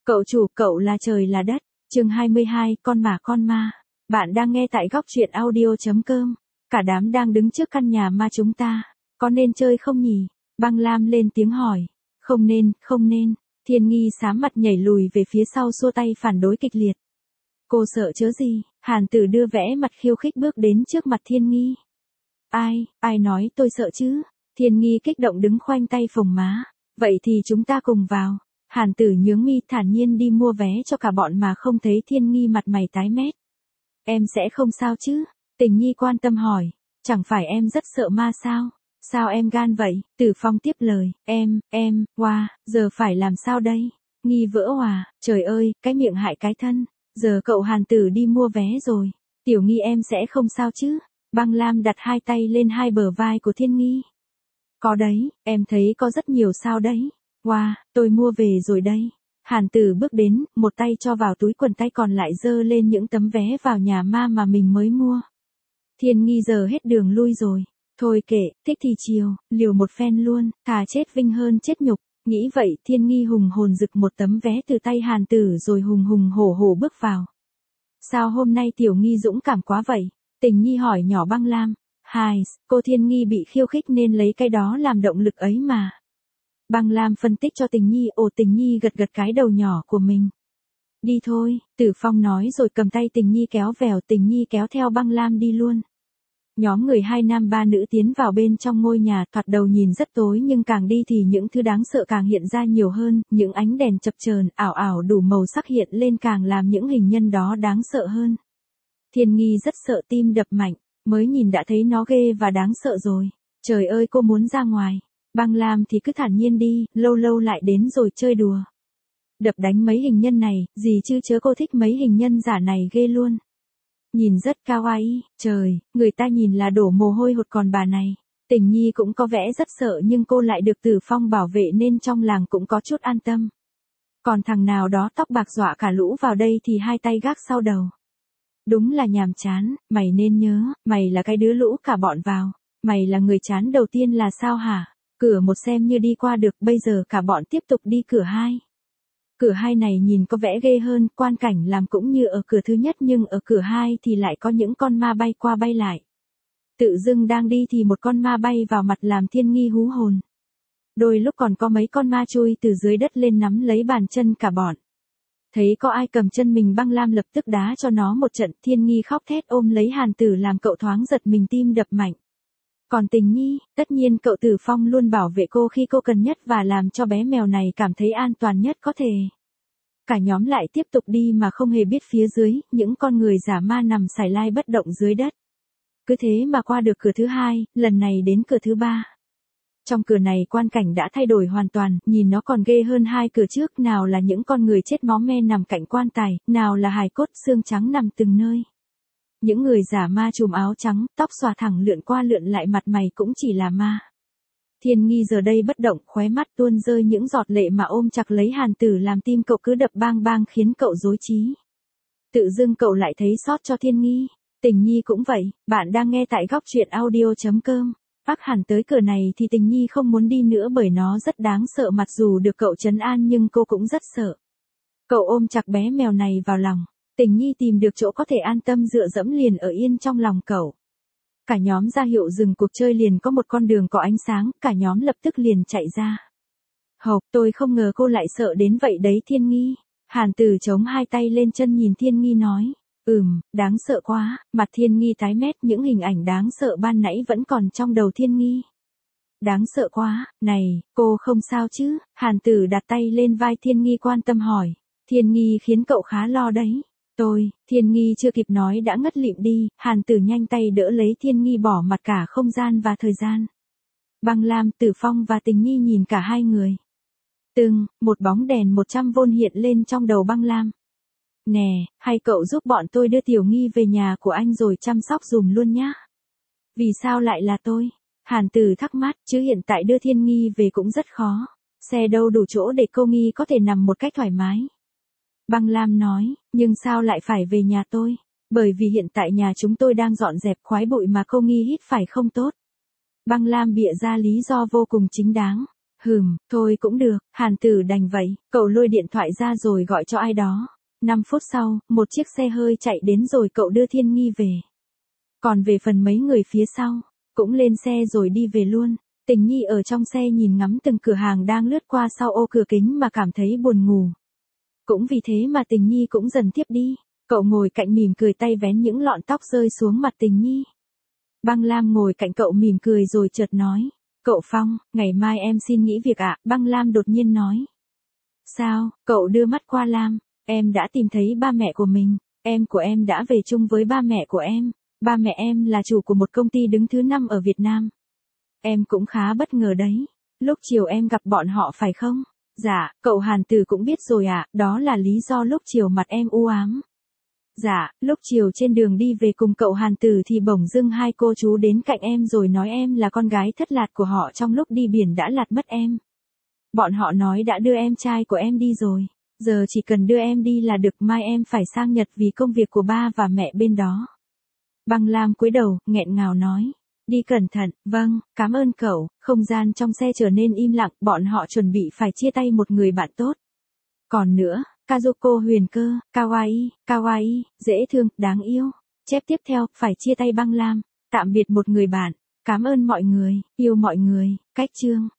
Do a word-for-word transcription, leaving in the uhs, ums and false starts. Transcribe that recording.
Cậu chủ, cậu là trời là đất. Chương hai mươi hai, con mà con ma. Bạn đang nghe tại góc truyện audio chấm com. Cả đám đang đứng trước căn nhà ma chúng ta. Có nên chơi không nhỉ? Băng Lam lên tiếng hỏi. Không nên, không nên. Thiên Nghi xám mặt nhảy lùi về phía sau xua tay phản đối kịch liệt. Cô sợ chớ gì? Hàn Tử đưa vẽ mặt khiêu khích bước đến trước mặt Thiên Nghi. Ai, ai nói tôi sợ chứ? Thiên Nghi kích động đứng khoanh tay phồng má. Vậy thì chúng ta cùng vào. Hàn Tử nhướng mi thản nhiên đi mua vé cho cả bọn mà không thấy Thiên Nghi mặt mày tái mét. Em sẽ không sao chứ? Tình Nhi quan tâm hỏi. Chẳng phải em rất sợ ma sao? Sao em gan vậy? Tử Phong tiếp lời. Em, em, wow, giờ phải làm sao đây? Nghi vỡ hòa, trời ơi, cái miệng hại cái thân. Giờ cậu Hàn Tử đi mua vé rồi. Tiểu Nghi em sẽ không sao chứ? Băng Lam đặt hai tay lên hai bờ vai của Thiên Nghi. Có đấy, em thấy có rất nhiều sao đấy. Wow, tôi mua về rồi đây. Hàn Tử bước đến, một tay cho vào túi quần tay còn lại giơ lên những tấm vé vào nhà ma mà mình mới mua. Thiên Nghi giờ hết đường lui rồi. Thôi kệ, thích thì chiều, liều một phen luôn, thà chết vinh hơn chết nhục. Nghĩ vậy Thiên Nghi hùng hồn rực một tấm vé từ tay Hàn Tử rồi hùng hùng hổ hổ bước vào. Sao hôm nay Tiểu Nghi dũng cảm quá vậy? Tình Nhi hỏi nhỏ Băng Lam. Hai, cô Thiên Nghi bị khiêu khích nên lấy cái đó làm động lực ấy mà. Băng Lam phân tích cho Tình Nhi. Ồ, Tình Nhi gật gật cái đầu nhỏ của mình. Đi thôi, Tử Phong nói rồi cầm tay Tình Nhi kéo vèo. Tình Nhi kéo theo Băng Lam đi luôn. Nhóm người hai nam ba nữ tiến vào bên trong ngôi nhà, thoạt đầu nhìn rất tối nhưng càng đi thì những thứ đáng sợ càng hiện ra nhiều hơn, những ánh đèn chập chờn ảo ảo đủ màu sắc hiện lên càng làm những hình nhân đó đáng sợ hơn. Thiên Nghi rất sợ, tim đập mạnh, mới nhìn đã thấy nó ghê và đáng sợ rồi. Trời ơi, cô muốn ra ngoài. Băng Lam thì cứ thản nhiên đi, lâu lâu lại đến rồi chơi đùa. Đập đánh mấy hình nhân này, gì chứ chớ cô thích mấy hình nhân giả này ghê luôn. Nhìn rất kawaii, trời, người ta nhìn là đổ mồ hôi hột còn bà này. Tình Nhi cũng có vẻ rất sợ nhưng cô lại được Tử Phong bảo vệ nên trong làng cũng có chút an tâm. Còn thằng nào đó tóc bạc dọa cả lũ vào đây thì hai tay gác sau đầu. Đúng là nhàm chán, mày nên nhớ, mày là cái đứa lũ cả bọn vào. Mày là người chán đầu tiên là sao hả? Cửa một xem như đi qua được, bây giờ cả bọn tiếp tục đi cửa hai. Cửa hai này nhìn có vẻ ghê hơn, quan cảnh làm cũng như ở cửa thứ nhất nhưng ở cửa hai thì lại có những con ma bay qua bay lại. Tự dưng đang đi thì một con ma bay vào mặt làm Thiên Nghi hú hồn. Đôi lúc còn có mấy con ma chui từ dưới đất lên nắm lấy bàn chân cả bọn. Thấy có ai cầm chân mình, Băng Lam lập tức đá cho nó một trận. Thiên Nghi khóc thét ôm lấy Hàn Tử làm cậu thoáng giật mình, tim đập mạnh. Còn Tình Nhi, tất nhiên cậu Tử Phong luôn bảo vệ cô khi cô cần nhất và làm cho bé mèo này cảm thấy an toàn nhất có thể. Cả nhóm lại tiếp tục đi mà không hề biết phía dưới, những con người giả ma nằm sải lai bất động dưới đất. Cứ thế mà qua được cửa thứ hai, lần này đến cửa thứ ba. Trong cửa này quan cảnh đã thay đổi hoàn toàn, nhìn nó còn ghê hơn hai cửa trước, nào là những con người chết máu me nằm cạnh quan tài, nào là hài cốt xương trắng nằm từng nơi. Những người giả ma trùm áo trắng, tóc xòa thẳng lượn qua lượn lại, mặt mày cũng chỉ là ma. Thiên Nghi giờ đây bất động, khóe mắt tuôn rơi những giọt lệ mà ôm chặt lấy Hàn Tử làm tim cậu cứ đập bang bang khiến cậu rối trí. Tự dưng cậu lại thấy xót cho Thiên Nghi. Tình Nhi cũng vậy, bạn đang nghe tại góc truyện audio chấm com. Bác hẳn tới cửa này thì Tình Nhi không muốn đi nữa bởi nó rất đáng sợ, mặc dù được cậu trấn an nhưng cô cũng rất sợ. Cậu ôm chặt bé mèo này vào lòng. Tình Nhi tìm được chỗ có thể an tâm dựa dẫm liền ở yên trong lòng cậu. Cả nhóm ra hiệu dừng cuộc chơi, liền có một con đường có ánh sáng, cả nhóm lập tức liền chạy ra. Hộc, tôi không ngờ cô lại sợ đến vậy đấy Thiên Nghi. Hàn Tử chống hai tay lên chân nhìn Thiên Nghi nói. Ừm, đáng sợ quá. Mặt Thiên Nghi tái mét, những hình ảnh đáng sợ ban nãy vẫn còn trong đầu Thiên Nghi. Đáng sợ quá, này, cô không sao chứ? Hàn Tử đặt tay lên vai Thiên Nghi quan tâm hỏi. Thiên Nghi khiến cậu khá lo đấy. Tôi, Thiên Nghi chưa kịp nói đã ngất lịm đi, Hàn Tử nhanh tay đỡ lấy Thiên Nghi bỏ mặt cả không gian và thời gian. Băng Lam, Tử Phong và Tình Nhi nhìn cả hai người. Từng, một bóng đèn một trăm vôn hiện lên trong đầu Băng Lam. Nè, hay cậu giúp bọn tôi đưa Tiểu Nghi về nhà của anh rồi chăm sóc dùm luôn nhá. Vì sao lại là tôi? Hàn Tử thắc mắc, chứ hiện tại đưa Thiên Nghi về cũng rất khó. Xe đâu đủ chỗ để cô Nghi có thể nằm một cách thoải mái. Băng Lam nói, nhưng sao lại phải về nhà tôi? Bởi vì hiện tại nhà chúng tôi đang dọn dẹp khoái bụi mà cô Nghi hít phải không tốt. Băng Lam bịa ra lý do vô cùng chính đáng. Hừm, thôi cũng được, Hàn Tử đành vậy, cậu lôi điện thoại ra rồi gọi cho ai đó. năm phút sau, một chiếc xe hơi chạy đến rồi cậu đưa Thiên Nghi về. Còn về phần mấy người phía sau, cũng lên xe rồi đi về luôn. Tình Nhi ở trong xe nhìn ngắm từng cửa hàng đang lướt qua sau ô cửa kính mà cảm thấy buồn ngủ. Cũng vì thế mà Tình Nhi cũng dần tiếp đi. Cậu ngồi cạnh mỉm cười tay vén những lọn tóc rơi xuống mặt Tình Nhi. Băng Lam ngồi cạnh cậu mỉm cười rồi chợt nói. Cậu Phong, ngày mai em xin nghỉ việc ạ. Băng Lam đột nhiên nói. Sao, cậu đưa mắt qua Lam. Em đã tìm thấy ba mẹ của mình. Em của em đã về chung với ba mẹ của em. Ba mẹ em là chủ của một công ty đứng thứ năm ở Việt Nam. Em cũng khá bất ngờ đấy. Lúc chiều em gặp bọn họ phải không? Dạ, cậu Hàn Tử cũng biết rồi ạ, à, đó là lý do lúc chiều mặt em u ám. Dạ, lúc chiều trên đường đi về cùng cậu Hàn Tử thì bỗng dưng hai cô chú đến cạnh em rồi nói em là con gái thất lạc của họ trong lúc đi biển đã lạt mất em. Bọn họ nói đã đưa em trai của em đi rồi. Giờ chỉ cần đưa em đi là được, mai em phải sang Nhật vì công việc của ba và mẹ bên đó. Băng Lam cúi đầu, nghẹn ngào nói. Đi cẩn thận, vâng, cảm ơn cậu. Không gian trong xe trở nên im lặng, bọn họ chuẩn bị phải chia tay một người bạn tốt. Còn nữa, Kazuko huyền cơ, kawaii, kawaii, dễ thương, đáng yêu. Chép tiếp theo, phải chia tay Băng Lam, tạm biệt một người bạn. Cảm ơn mọi người, yêu mọi người, cách chương.